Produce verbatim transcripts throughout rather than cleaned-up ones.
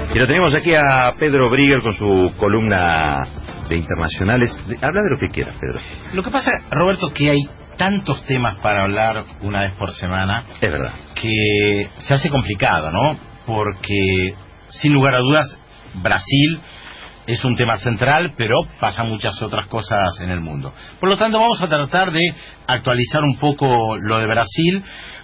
Y lo tenemos aquí a Pedro Brigger con su columna de internacionales. Habla de lo que quieras, Pedro. Lo que pasa, Roberto, que hay tantos temas para hablar una vez por semana. Es verdad. Que se hace complicado, ¿no? Porque, sin lugar a dudas, Brasil es un tema central, pero pasan muchas otras cosas en el mundo. Por lo tanto, vamos a tratar de actualizar un poco lo de Brasil,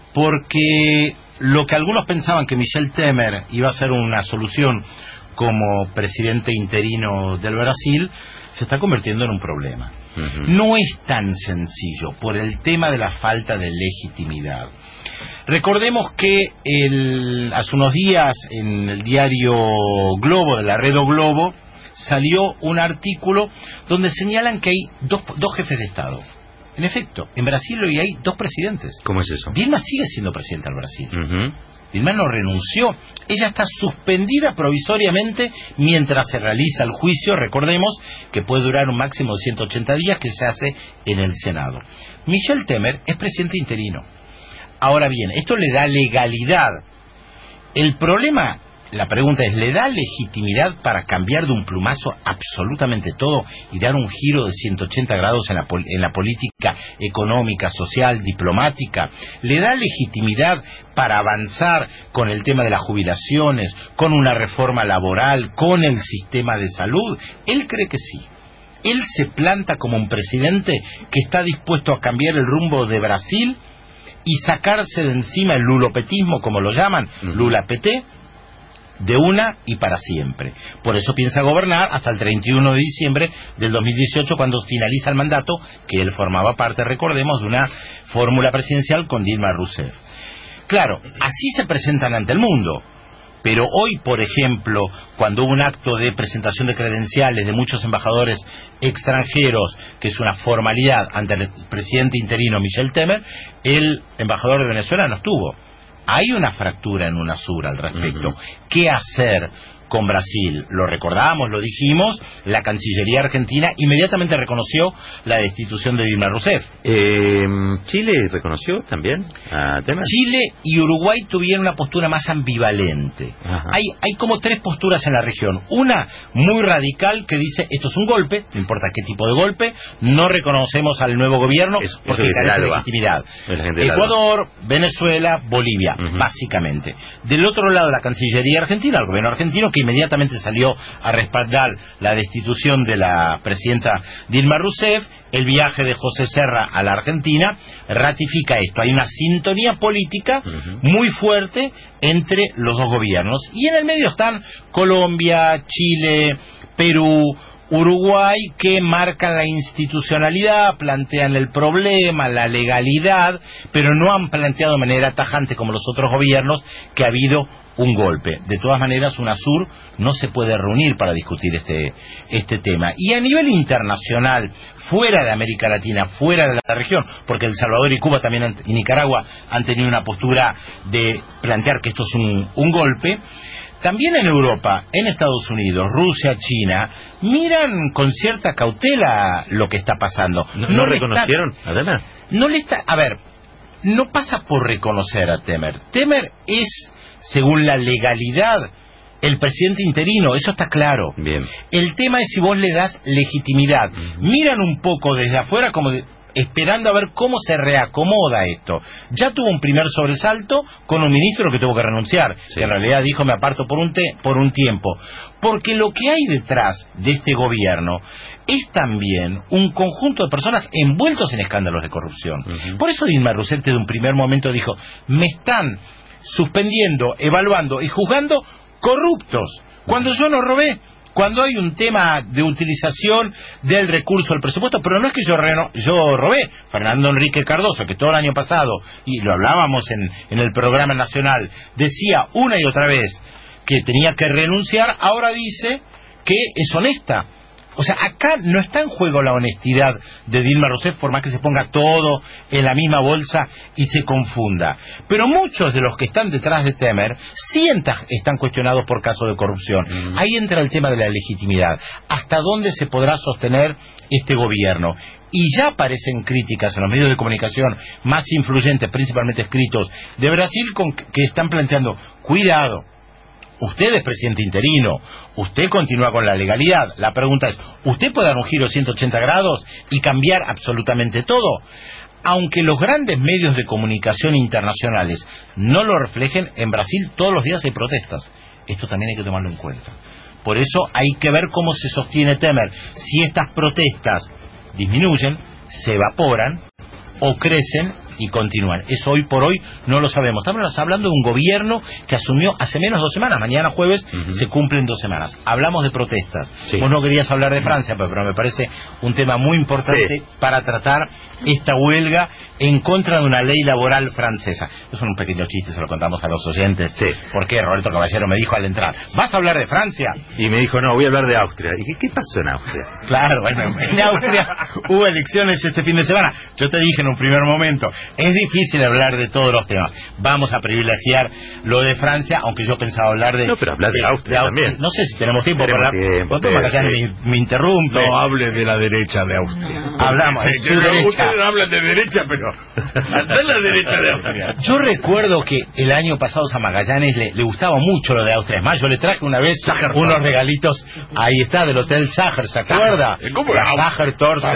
porque lo que algunos pensaban que Michel Temer iba a ser una solución como presidente interino del Brasil, se está convirtiendo en un problema. Uh-huh. No es tan sencillo por el tema de la falta de legitimidad. Recordemos que el, hace unos días en el diario Globo, de la red O Globo, salió un artículo donde señalan que hay dos, dos jefes de Estado. En efecto, en Brasil hoy hay dos presidentes. ¿Cómo es eso? Dilma sigue siendo presidenta del Brasil. Uh-huh. Dilma no renunció. Ella está suspendida provisoriamente mientras se realiza el juicio. Recordemos que puede durar un máximo de ciento ochenta días, que se hace en el Senado. Michel Temer es presidente interino. Ahora bien, esto le da legalidad. El problema, la pregunta es, ¿le da legitimidad para cambiar de un plumazo absolutamente todo y dar un giro de ciento ochenta grados en la, en la política económica, social, diplomática? ¿Le da legitimidad para avanzar con el tema de las jubilaciones, con una reforma laboral, con el sistema de salud? Él cree que sí. Él se planta como un presidente que está dispuesto a cambiar el rumbo de Brasil y sacarse de encima el lulopetismo, como lo llaman, uh-huh. Lula-P T, de una y para siempre. Por eso piensa gobernar hasta el treinta y uno de diciembre del dos mil dieciocho, cuando finaliza el mandato, que él formaba parte, recordemos, de una fórmula presidencial con Dilma Rousseff. Claro, así se presentan ante el mundo. Pero hoy, por ejemplo, cuando hubo un acto de presentación de credenciales de muchos embajadores extranjeros, que es una formalidad ante el presidente interino Michel Temer, el embajador de Venezuela no estuvo. Hay una fractura en UNASUR al respecto. Uh-huh. ¿Qué hacer con Brasil? Lo recordamos, lo dijimos, la Cancillería Argentina inmediatamente reconoció la destitución de Dilma Rousseff. Eh, ¿Chile reconoció también a Temer? Chile y Uruguay tuvieron una postura más ambivalente. Hay, hay como tres posturas en la región. Una muy radical que dice, esto es un golpe, no importa qué tipo de golpe, no reconocemos al nuevo gobierno es, porque carece de legitimidad. Ecuador, Venezuela, Bolivia, uh-huh. básicamente. Del otro lado, la Cancillería Argentina, el gobierno argentino, que inmediatamente salió a respaldar la destitución de la presidenta Dilma Rousseff. El viaje de José Serra a la Argentina ratifica esto. Hay una sintonía política uh-huh. muy fuerte entre los dos gobiernos. Y en el medio están Colombia, Chile, Perú, Uruguay, que marcan la institucionalidad, plantean el problema, la legalidad, pero no han planteado de manera tajante como los otros gobiernos que ha habido un golpe. De todas maneras, UNASUR no se puede reunir para discutir este, este tema. Y a nivel internacional, fuera de América Latina, fuera de la región, porque El Salvador y Cuba también han, y Nicaragua han tenido una postura de plantear que esto es un, un golpe. También en Europa, en Estados Unidos, Rusia, China, miran con cierta cautela lo que está pasando. ¿No, no, no reconocieron está, a Temer? No le está, a ver, no pasa por reconocer a Temer. Temer es, según la legalidad, el presidente interino, eso está claro. Bien. El tema es si vos le das legitimidad. Uh-huh. Miran un poco desde afuera como de, esperando a ver cómo se reacomoda esto. Ya tuvo un primer sobresalto con un ministro que tuvo que renunciar, sí. que en realidad dijo me aparto por un, te, por un tiempo. Porque lo que hay detrás de este gobierno es también un conjunto de personas envueltos en escándalos de corrupción. Uh-huh. Por eso Dilma Rousseff desde un primer momento dijo, me están suspendiendo, evaluando y juzgando corruptos, cuando yo no robé. Cuando hay un tema de utilización del recurso del presupuesto, pero no es que yo, reno, yo robé. Fernando Enrique Cardoso, que todo el año pasado, y lo hablábamos en, en el programa nacional, decía una y otra vez que tenía que renunciar, ahora dice que es honesta. O sea, acá no está en juego la honestidad de Dilma Rousseff, por más que se ponga todo en la misma bolsa y se confunda. Pero muchos de los que están detrás de Temer sí están cuestionados por casos de corrupción. Mm. Ahí entra el tema de la legitimidad. ¿Hasta dónde se podrá sostener este gobierno? Y ya aparecen críticas en los medios de comunicación más influyentes, principalmente escritos, de Brasil, con que están planteando, cuidado, Usted es presidente interino, usted continúa con la legalidad. La pregunta es, ¿usted puede dar un giro de ciento ochenta grados y cambiar absolutamente todo? Aunque los grandes medios de comunicación internacionales no lo reflejen, en Brasil todos los días hay protestas. Esto también hay que tomarlo en cuenta. Por eso hay que ver cómo se sostiene Temer. Si estas protestas disminuyen, se evaporan o crecen y continúan. Eso hoy por hoy no lo sabemos. Estamos hablando de un gobierno que asumió hace menos de dos semanas. Mañana jueves uh-huh. se cumplen dos semanas. Hablamos de protestas. Sí. Vos no querías hablar de Francia, pero, pero me parece un tema muy importante sí. para tratar esta huelga en contra de una ley laboral francesa. Es un pequeño chiste, se lo contamos a los oyentes. Sí. ¿Por qué? Roberto Caballero me dijo al entrar, ¿vas a hablar de Francia? Y me dijo, no, voy a hablar de Austria. Y dije, ¿qué pasó en Austria? Claro, bueno, en Austria hubo elecciones este fin de semana. Yo te dije en un primer momento, es difícil hablar de todos los temas. Vamos a privilegiar lo de Francia, aunque yo pensaba hablar de... No, pero hablar de, de Austria de también. No sé si tenemos tiempo para hablar. Tiempo, pero, sí. me, me interrumpe. No hable de la derecha de Austria. Hablamos de su derecha. Ustedes hablan de derecha, pero... de la derecha de Austria. Yo recuerdo que el año pasado a Magallanes le, le gustaba mucho lo de Austria. Es más, yo le traje una vez Sacher unos Torte. regalitos. Ahí está, del Hotel Sacher, ¿se acuerda? ¿Cómo la Sacher Torte.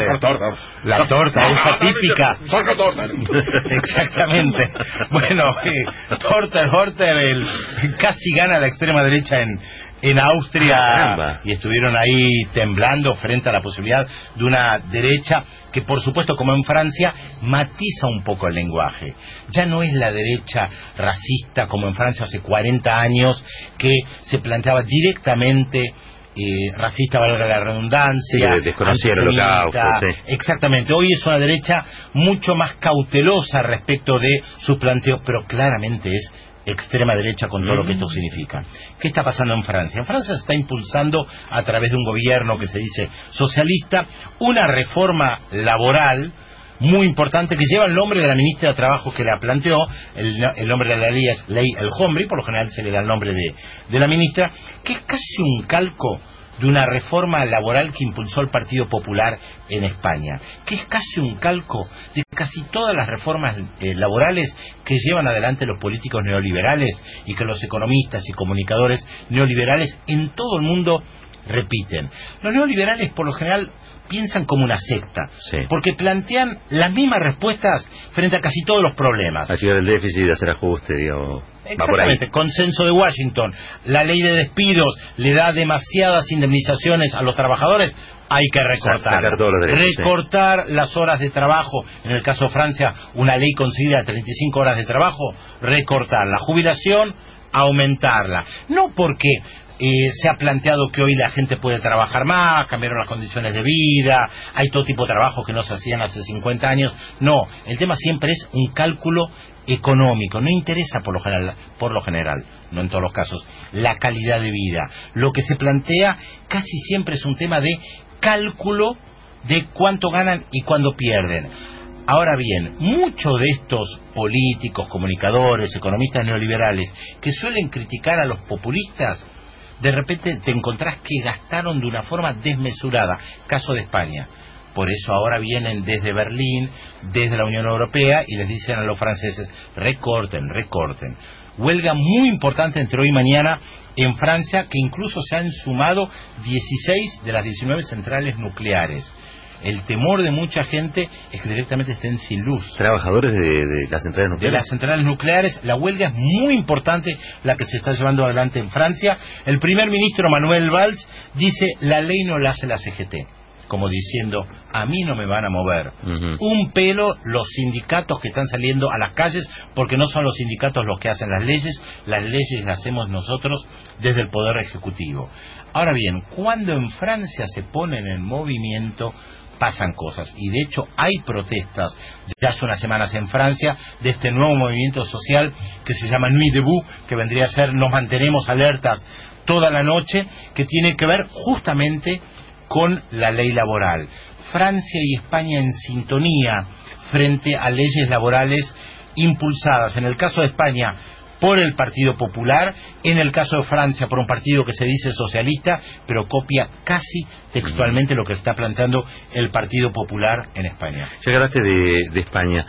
La torta esa típica. Sacher Torte. Exactamente. Bueno, eh, Torter, Horter, el, casi gana la extrema derecha en, en Austria ah, y estuvieron ahí temblando frente a la posibilidad de una derecha que, por supuesto, como en Francia, matiza un poco el lenguaje. Ya no es la derecha racista como en Francia hace cuarenta años, que se planteaba directamente Eh, racista, valga la redundancia, sí, desconocía el holocausto, sí. Exactamente. Hoy es una derecha mucho más cautelosa respecto de su planteo, pero claramente es extrema derecha con todo mm. lo que esto significa. ¿Qué está pasando en Francia? En Francia se está impulsando a través de un gobierno que se dice socialista una reforma laboral muy importante que lleva el nombre de la ministra de Trabajo que la planteó. El, el nombre de la ley es Ley El Khomri, por lo general se le da el nombre de, de la ministra, que es casi un calco de una reforma laboral que impulsó el Partido Popular en España, que es casi un calco de casi todas las reformas eh, laborales que llevan adelante los políticos neoliberales y que los economistas y comunicadores neoliberales en todo el mundo repiten. Los neoliberales por lo general piensan como una secta, sí. porque plantean las mismas respuestas frente a casi todos los problemas. Achicar el déficit, hacer ajuste, digamos. Exactamente, consenso de Washington, la ley de despidos le da demasiadas indemnizaciones a los trabajadores, hay que recortar, derechos, recortar sí. las horas de trabajo, en el caso de Francia, una ley concedida de treinta y cinco horas de trabajo, recortar la jubilación, aumentarla, no porque Eh, se ha planteado que hoy la gente puede trabajar más, cambiaron las condiciones de vida, hay todo tipo de trabajos que no se hacían hace cincuenta años. No, el tema siempre es un cálculo económico, no interesa por lo general, por lo general, no en todos los casos, la calidad de vida. Lo que se plantea casi siempre es un tema de cálculo de cuánto ganan y cuándo pierden. Ahora bien, muchos de estos políticos, comunicadores, economistas neoliberales que suelen criticar a los populistas, de repente te encontrás que gastaron de una forma desmesurada. Caso de España. Por eso ahora vienen desde Berlín, desde la Unión Europea, y les dicen a los franceses, recorten, recorten. Huelga muy importante entre hoy y mañana en Francia, que incluso se han sumado dieciséis de las diecinueve centrales nucleares. El temor de mucha gente es que directamente estén sin luz. Trabajadores de, de las centrales nucleares. De las centrales nucleares. La huelga es muy importante, la que se está llevando adelante en Francia. El primer ministro Manuel Valls dice, la ley no la hace la C G T. Como diciendo, a mí no me van a mover uh-huh. un pelo los sindicatos que están saliendo a las calles, porque no son los sindicatos los que hacen las leyes, las leyes las hacemos nosotros desde el Poder Ejecutivo. Ahora bien, cuando en Francia se ponen en movimiento, pasan cosas, y de hecho hay protestas ya hace unas semanas en Francia de este nuevo movimiento social que se llama Nuit debout, que vendría a ser nos mantenemos alertas toda la noche, que tiene que ver justamente con la ley laboral. Francia y España en sintonía frente a leyes laborales impulsadas, en el caso de España por el Partido Popular, en el caso de Francia por un partido que se dice socialista, pero copia casi textualmente lo que está planteando el Partido Popular en España. Ya hablaste de, de España.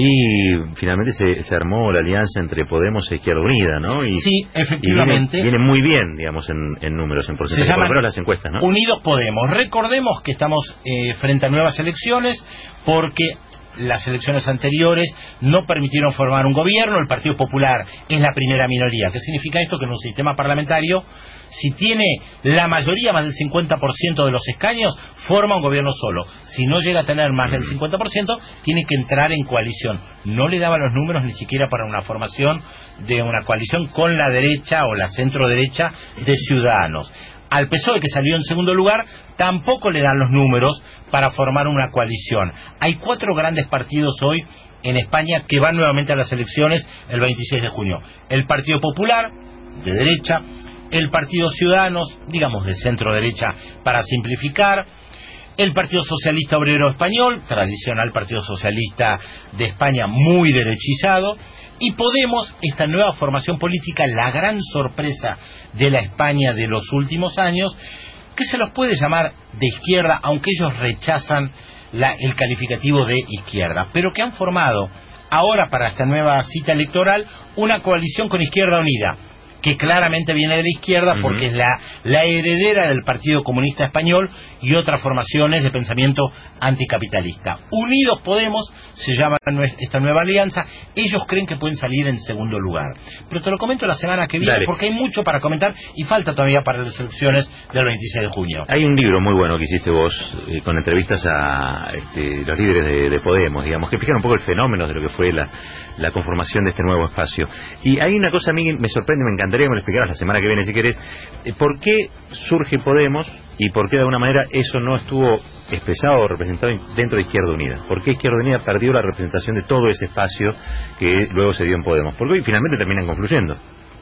Ahí finalmente se, se armó la alianza entre Podemos e Izquierda Unida, ¿no? Y, sí, efectivamente. Y viene, viene muy bien, digamos, en, en números, en porcentaje, por lo menos las encuestas, ¿no? Unidos Podemos. Recordemos que estamos eh, frente a nuevas elecciones porque las elecciones anteriores no permitieron formar un gobierno. El Partido Popular es la primera minoría. ¿Qué significa esto? Que en un sistema parlamentario, si tiene la mayoría, más del cincuenta por ciento de los escaños, forma un gobierno solo. Si no llega a tener más del cincuenta por ciento, tiene que entrar en coalición. No le daban los números ni siquiera para una formación de una coalición con la derecha o la centro derecha de Ciudadanos. Al P S O E, que salió en segundo lugar, tampoco le dan los números para formar una coalición. Hay cuatro grandes partidos hoy en España que van nuevamente a las elecciones el veintiséis de junio. El Partido Popular, de derecha, el Partido Ciudadanos, digamos de centro derecha para simplificar, el Partido Socialista Obrero Español, tradicional Partido Socialista de España muy derechizado, y Podemos, esta nueva formación política, la gran sorpresa de la España de los últimos años, que se los puede llamar de izquierda, aunque ellos rechazan la, el calificativo de izquierda, pero que han formado ahora para esta nueva cita electoral una coalición con Izquierda Unida, que claramente viene de la izquierda porque uh-huh. es la, la heredera del Partido Comunista Español y otras formaciones de pensamiento anticapitalista. Unidos Podemos se llama esta nueva alianza. Ellos creen que pueden salir en segundo lugar. Pero te lo comento la semana que viene. Dale. Porque hay mucho para comentar y falta todavía para las elecciones del veintiséis de junio. Hay un libro muy bueno que hiciste vos eh, con entrevistas a este, los líderes de, de Podemos, digamos, que explican un poco el fenómeno de lo que fue la, la conformación de este nuevo espacio. Y hay una cosa a mí que me sorprende, me encantaría que me lo explicaras la semana que viene si querés. ¿Por qué surge Podemos y por qué de alguna manera eso no estuvo expresado o representado dentro de Izquierda Unida? ¿Por qué Izquierda Unida perdió la representación de todo ese espacio que luego se dio en Podemos? Porque hoy finalmente terminan confluyendo.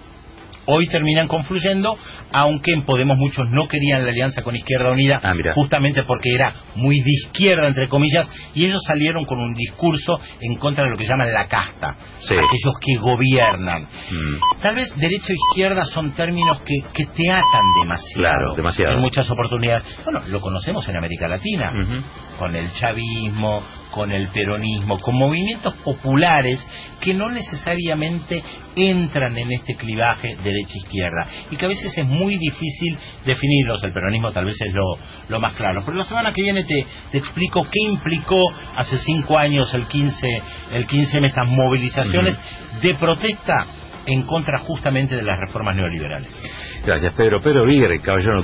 Hoy terminan confluyendo, aunque en Podemos muchos no querían la alianza con Izquierda Unida, ah, justamente porque era muy de izquierda, entre comillas, y ellos salieron con un discurso en contra de lo que llaman la casta, sí. aquellos que gobiernan. Mm. Tal vez derecha o izquierda son términos que, que te atan demasiado, claro, demasiado, en muchas oportunidades. Bueno, lo conocemos en América Latina, uh-huh. con el chavismo, con el peronismo, con movimientos populares que no necesariamente entran en este clivaje derecha-izquierda y que a veces es muy difícil definirlos. El peronismo tal vez es lo, lo más claro. Pero la semana que viene te, te explico qué implicó hace cinco años el quince, el quince M, estas movilizaciones uh-huh. de protesta en contra justamente de las reformas neoliberales. Gracias, Pedro. Pedro Víguer, caballero